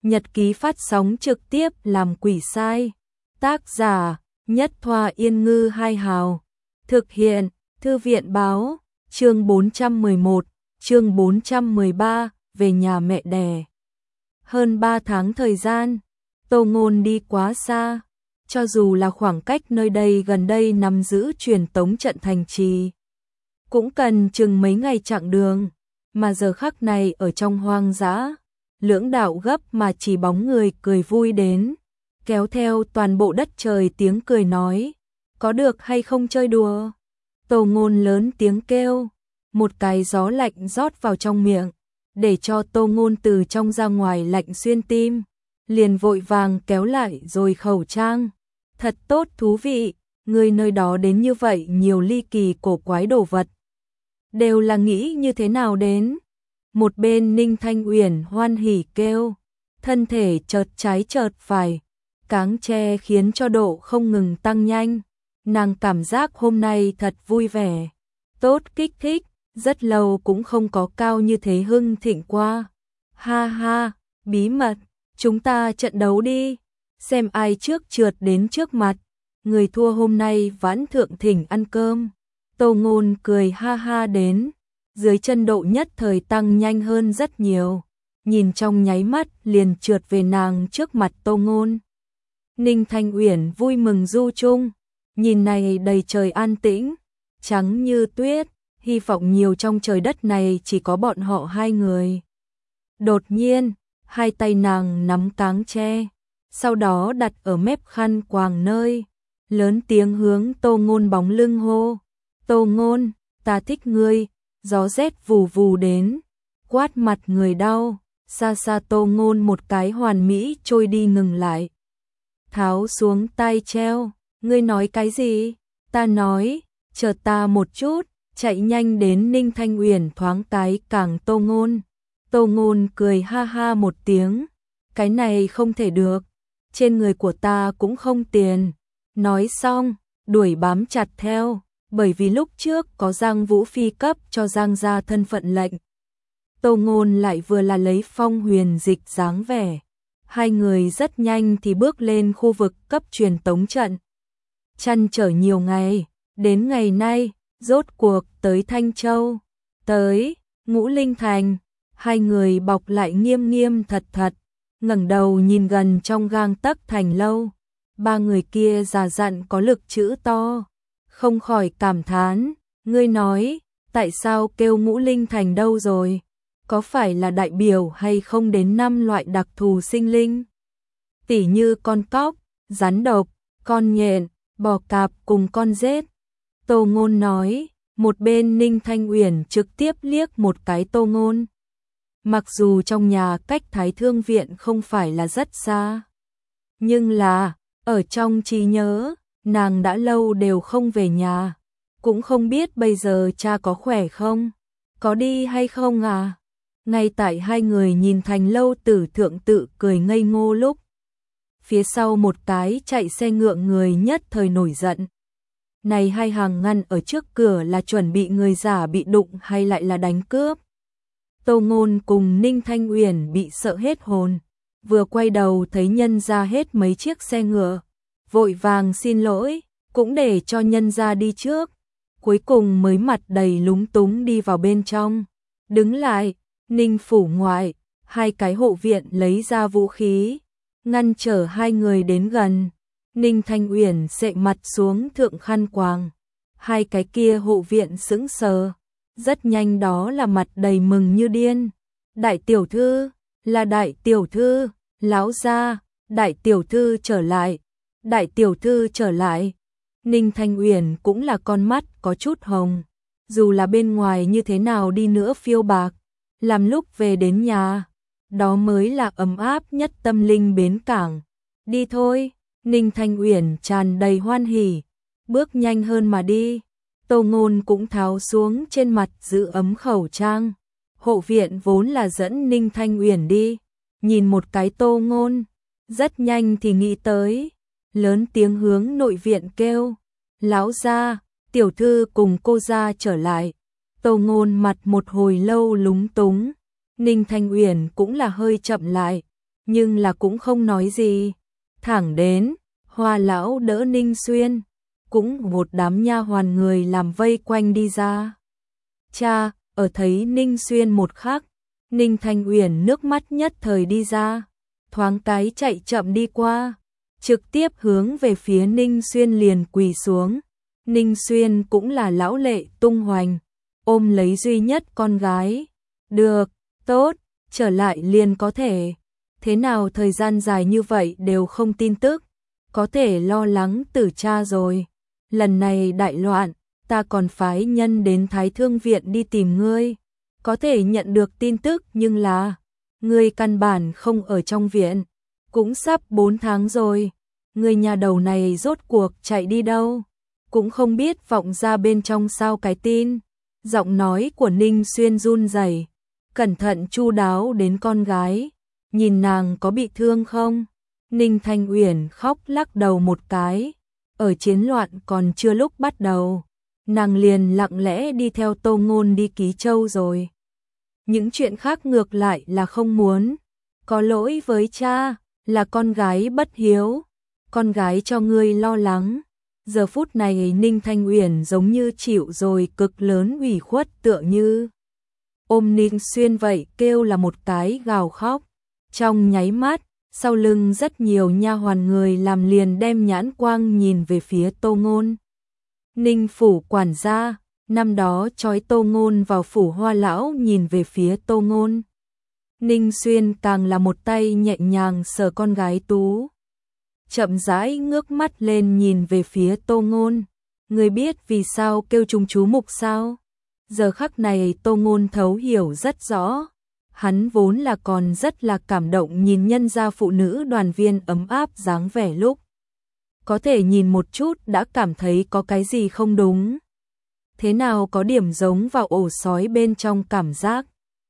nhật ký phát sóng trực tiếp làm quỷ sai. Tác giả, Nhất Thoa Yên Ngư Hai Hào. Thực hiện, Thư viện Báo. Chương 411, chương 413, về nhà mẹ đẻ. Hơn 3 tháng thời gian, Tô Ngôn đi quá xa. Cho dù là khoảng cách nơi đây gần đây nắm giữ truyền tống trận thành trì, cũng cần chừng mấy ngày chặng đường, mà giờ khắc này ở trong hoang dã, lưỡng đạo gấp mà chỉ bóng người cười vui đến, kéo theo toàn bộ đất trời tiếng cười nói, có được hay không chơi đùa. Tô Ngôn lớn tiếng kêu, một cái gió lạnh rót vào trong miệng, để cho Tô Ngôn từ trong ra ngoài lạnh xuyên tim, liền vội vàng kéo lại rồi khẩu trang. Thật tốt thú vị, người nơi đó đến như vậy nhiều ly kỳ cổ quái đồ vật. Đều là nghĩ như thế nào đến? Một bên Ninh Thanh Uyển hoan hỉ kêu, thân thể chợt trái chợt phải, cáng tre khiến cho độ không ngừng tăng nhanh. Nàng cảm giác hôm nay thật vui vẻ, tốt kích thích, rất lâu cũng không có cao như thế hưng thịnh qua. Ha ha, bí mật, chúng ta trận đấu đi, xem ai trước trượt đến trước mặt, người thua hôm nay vãn thượng thỉnh ăn cơm. Tô Ngôn cười ha ha đến, dưới chân độ nhất thời tăng nhanh hơn rất nhiều, nhìn trong nháy mắt liền trượt về nàng trước mặt Tô Ngôn. Ninh Thanh Uyển vui mừng du chung, nhìn này đầy trời an tĩnh, trắng như tuyết, hy vọng nhiều trong trời đất này chỉ có bọn họ hai người. Đột nhiên, hai tay nàng nắm cáng tre, sau đó đặt ở mép khăn quàng nơi, lớn tiếng hướng Tô Ngôn bóng lưng hô, Tô Ngôn, ta thích ngươi. Gió rét vù vù đến, quát mặt người đau, xa xa Tô Ngôn một cái hoàn mỹ trôi đi ngừng lại. Tháo xuống tai treo, ngươi nói cái gì? Ta nói, chờ ta một chút, chạy nhanh đến Ninh Thanh Uyển thoáng cái càng Tô Ngôn. Tô Ngôn cười ha ha một tiếng, cái này không thể được, trên người của ta cũng không tiền. Nói xong, đuổi bám chặt theo. Bởi vì lúc trước có Giang Vũ Phi cấp cho Giang gia thân phận lệnh. Tô Ngôn lại vừa là lấy phong huyền dịch dáng vẻ. Hai người rất nhanh thì bước lên khu vực cấp truyền tống trận. Trăn trở nhiều ngày, đến ngày nay, rốt cuộc tới Thanh Châu, tới Ngũ Linh Thành. Hai người bọc lại nghiêm nghiêm thật thật, ngẩng đầu nhìn gần trong gang tấc thành lâu. Ba người kia già dặn có lực chữ to. Không khỏi cảm thán, ngươi nói, tại sao kêu Ngũ Linh Thành đâu rồi? Có phải là đại biểu hay không đến 5 loại đặc thù sinh linh? Tỉ như con cóc, rắn độc, con nhện, bò cạp cùng con rết. Tô Ngôn nói, một bên Ninh Thanh Uyển trực tiếp liếc một cái Tô Ngôn. Mặc dù trong nhà cách Thái Thương Viện không phải là rất xa, nhưng là, ở trong trí nhớ, nàng đã lâu đều không về nhà, cũng không biết bây giờ cha có khỏe không, có đi hay không à. Ngay tại hai người nhìn thành lâu tử thượng tự cười ngây ngô lúc, phía sau một cái chạy xe ngựa người nhất thời nổi giận. Này hai hàng ngăn ở trước cửa là chuẩn bị người giả bị đụng hay lại là đánh cướp? Tô Ngôn cùng Ninh Thanh Uyển bị sợ hết hồn, vừa quay đầu thấy nhân ra hết mấy chiếc xe ngựa. Vội vàng xin lỗi, cũng để cho nhân ra đi trước, cuối cùng mới mặt đầy lúng túng đi vào bên trong. Đứng lại, Ninh phủ ngoại, hai cái hộ viện lấy ra vũ khí, ngăn trở hai người đến gần. Ninh Thanh Uyển xệ mặt xuống thượng khăn quàng, hai cái kia hộ viện sững sờ, rất nhanh đó là mặt đầy mừng như điên. Đại tiểu thư, là đại tiểu thư, lão gia, đại tiểu thư trở lại. Đại tiểu thư trở lại. Ninh Thanh Uyển cũng là con mắt có chút hồng, dù là bên ngoài như thế nào đi nữa phiêu bạc, làm lúc về đến nhà, đó mới là ấm áp nhất tâm linh bến cảng. Đi thôi, Ninh Thanh Uyển tràn đầy hoan hỉ, bước nhanh hơn mà đi. Tô Ngôn cũng tháo xuống trên mặt giữ ấm khẩu trang. Hộ viện vốn là dẫn Ninh Thanh Uyển đi, nhìn một cái Tô Ngôn, rất nhanh thì nghĩ tới, lớn tiếng hướng nội viện kêu, lão gia, tiểu thư cùng cô gia trở lại. Tô Ngôn mặt một hồi lâu lúng túng, Ninh Thanh Uyển cũng là hơi chậm lại, nhưng là cũng không nói gì. Thẳng đến, Hoa lão đỡ Ninh Xuyên, cũng một đám nha hoàn người làm vây quanh đi ra. Cha, ở thấy Ninh Xuyên một khắc, Ninh Thanh Uyển nước mắt nhất thời đi ra, thoáng cái chạy chậm đi qua, trực tiếp hướng về phía Ninh Xuyên liền quỳ xuống. Ninh Xuyên cũng là lão lệ tung hoành, ôm lấy duy nhất con gái. Được, tốt, trở lại liền có thể. Thế nào thời gian dài như vậy đều không tin tức, có thể lo lắng tử cha rồi. Lần này đại loạn, ta còn phái nhân đến Thái Thương Viện đi tìm ngươi. Có thể nhận được tin tức nhưng là, ngươi căn bản không ở trong viện. Cũng sắp 4 tháng rồi, ngươi nhà đầu này rốt cuộc chạy đi đâu. Cũng không biết vọng ra bên trong sao cái tin. Giọng nói của Ninh Xuyên run rẩy, cẩn thận chu đáo đến con gái. Nhìn nàng có bị thương không? Ninh Thanh Uyển khóc lắc đầu một cái. Ở chiến loạn còn chưa lúc bắt đầu, nàng liền lặng lẽ đi theo Tô Ngôn đi Ký Châu rồi. Những chuyện khác ngược lại là không muốn. Có lỗi với cha, là con gái bất hiếu. Con gái cho ngươi lo lắng. Giờ phút này Ninh Thanh Uyển giống như chịu rồi cực lớn ủy khuất, tựa như ôm Ninh Xuyên vậy, kêu là một cái gào khóc. Trong nháy mắt, sau lưng rất nhiều nha hoàn người làm liền đem nhãn quang nhìn về phía Tô Ngôn. Ninh phủ quản gia, năm đó trói Tô Ngôn vào phủ Hoa lão nhìn về phía Tô Ngôn. Ninh Xuyên càng là một tay nhẹ nhàng sờ con gái tú. Chậm rãi ngước mắt lên nhìn về phía Tô Ngôn. Người biết vì sao kêu chúng chú mục sao? Giờ khắc này Tô Ngôn thấu hiểu rất rõ. Hắn vốn là còn rất là cảm động nhìn nhân gia phụ nữ đoàn viên ấm áp dáng vẻ lúc. Có thể nhìn một chút đã cảm thấy có cái gì không đúng. Thế nào có điểm giống vào ổ sói bên trong cảm giác.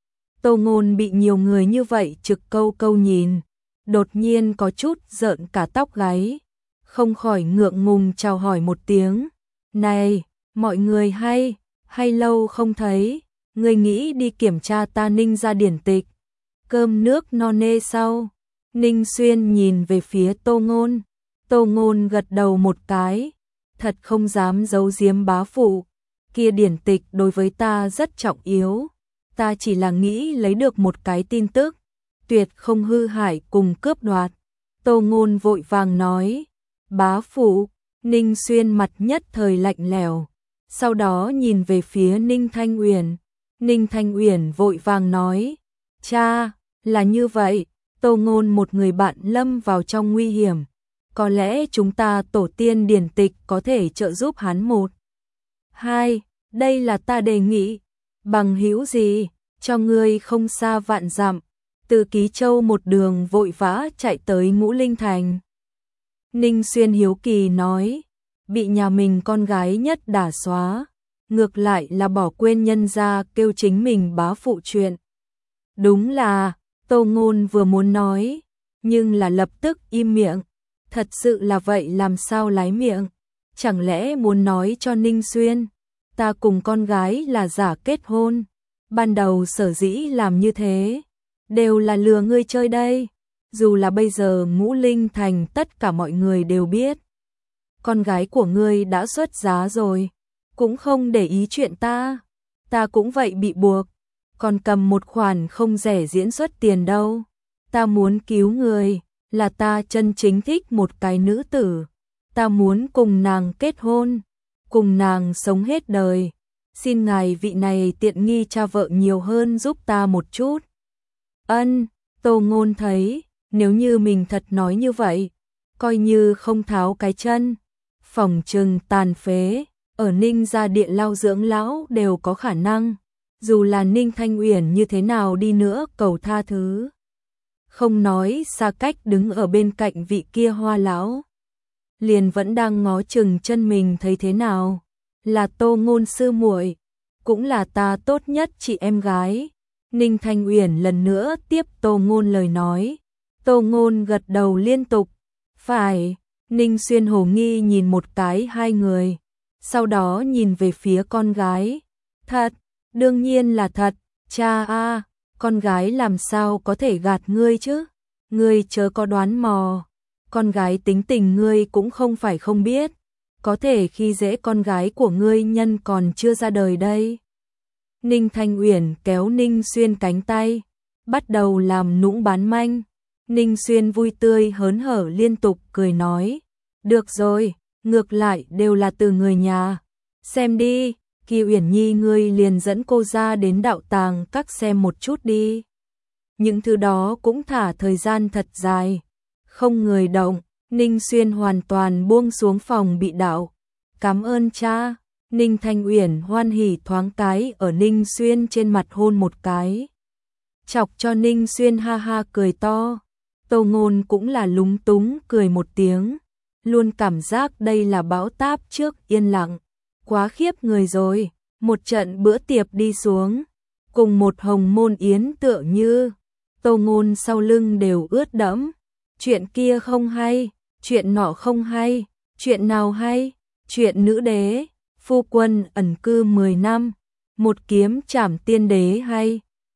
Tô Ngôn bị nhiều người như vậy trực câu câu nhìn, đột nhiên có chút rợn cả tóc gáy, không khỏi ngượng ngùng chào hỏi một tiếng. Này, mọi người hay lâu không thấy, người nghĩ đi kiểm tra ta Ninh gia điển tịch, cơm nước no nê sau. Ninh Xuyên nhìn về phía Tô Ngôn, Tô Ngôn gật đầu một cái, thật không dám giấu giếm bá phụ, kia điển tịch đối với ta rất trọng yếu, ta chỉ là nghĩ lấy được một cái tin tức, tuyệt không hư hại cùng cướp đoạt. Tô Ngôn vội vàng nói, bá phụ. Ninh Xuyên mặt nhất thời lạnh lẽo, sau đó nhìn về phía Ninh Thanh Uyển. Ninh Thanh Uyển vội vàng nói, cha, là như vậy, Tô Ngôn một người bạn lâm vào trong nguy hiểm, có lẽ chúng ta tổ tiên điển tịch có thể trợ giúp hắn một. Hai, đây là ta đề nghị, bằng hữu gì, cho ngươi không xa vạn dặm, từ Ký Châu một đường vội vã chạy tới Ngũ Linh Thành. Ninh Xuyên hiếu kỳ nói, bị nhà mình con gái nhất đả xóa, ngược lại là bỏ quên nhân gia kêu chính mình bá phụ chuyện. Đúng là, Tô Ngôn vừa muốn nói, nhưng là lập tức im miệng. Thật sự là vậy làm sao lái miệng? Chẳng lẽ muốn nói cho Ninh Xuyên, ta cùng con gái là giả kết hôn, ban đầu sở dĩ làm như thế, đều là lừa ngươi chơi đây. Dù là bây giờ Ngũ Linh Thành tất cả mọi người đều biết, con gái của ngươi đã xuất giá rồi, cũng không để ý chuyện ta cũng vậy bị buộc, còn cầm một khoản không rẻ diễn xuất tiền đâu. Ta muốn cứu người, là ta chân chính thích một cái nữ tử, ta muốn cùng nàng kết hôn, cùng nàng sống hết đời. Xin ngài vị này tiện nghi cha vợ nhiều hơn giúp ta một chút. Ân, Tô Ngôn thấy, nếu như mình thật nói như vậy, coi như không tháo cái chân, phỏng chừng tàn phế, ở Ninh gia địa lao dưỡng lão đều có khả năng, dù là Ninh Thanh Uyển như thế nào đi nữa cầu tha thứ. Không nói xa cách đứng ở bên cạnh vị kia Hoa lão, liền vẫn đang ngó chừng chân mình thấy thế nào, là Tô Ngôn sư muội, cũng là ta tốt nhất chị em gái. Ninh Thanh Uyển lần nữa tiếp Tô Ngôn lời nói. Tô Ngôn gật đầu liên tục. Phải. Ninh Xuyên hồ nghi nhìn một cái hai người, sau đó nhìn về phía con gái. Thật, đương nhiên là thật, cha a, con gái làm sao có thể gạt ngươi chứ? ngươi chớ có đoán mò, con gái tính tình ngươi cũng không phải không biết, có thể khi dễ con gái của ngươi nhân còn chưa ra đời đây. Ninh Thanh Uyển kéo Ninh Xuyên cánh tay, bắt đầu làm nũng bán manh. Ninh Xuyên vui tươi hớn hở liên tục cười nói, được rồi, ngược lại đều là từ người nhà. Xem đi, Kỳ Uyển Nhi ngươi liền dẫn cô ra đến đạo tàng các xem một chút đi. Những thứ đó cũng thả thời gian thật dài. Không người động, Ninh Xuyên hoàn toàn buông xuống phòng bị đạo. Cảm ơn cha. Ninh Thanh Uyển hoan hỉ thoáng cái ở Ninh Xuyên trên mặt hôn một cái. Chọc cho Ninh Xuyên ha ha cười to. Tô Ngôn cũng là lúng túng cười một tiếng. Luôn cảm giác đây là bão táp trước yên lặng. Quá khiếp người rồi. Một trận bữa tiệc đi xuống. Cùng một hồng môn yến tựa như. Tô Ngôn sau lưng đều ướt đẫm. Chuyện kia không hay. Chuyện nọ không hay. Chuyện nào hay? Chuyện nữ đế. Phu quân ẩn cư 10 năm. Một kiếm trảm tiên đế hay.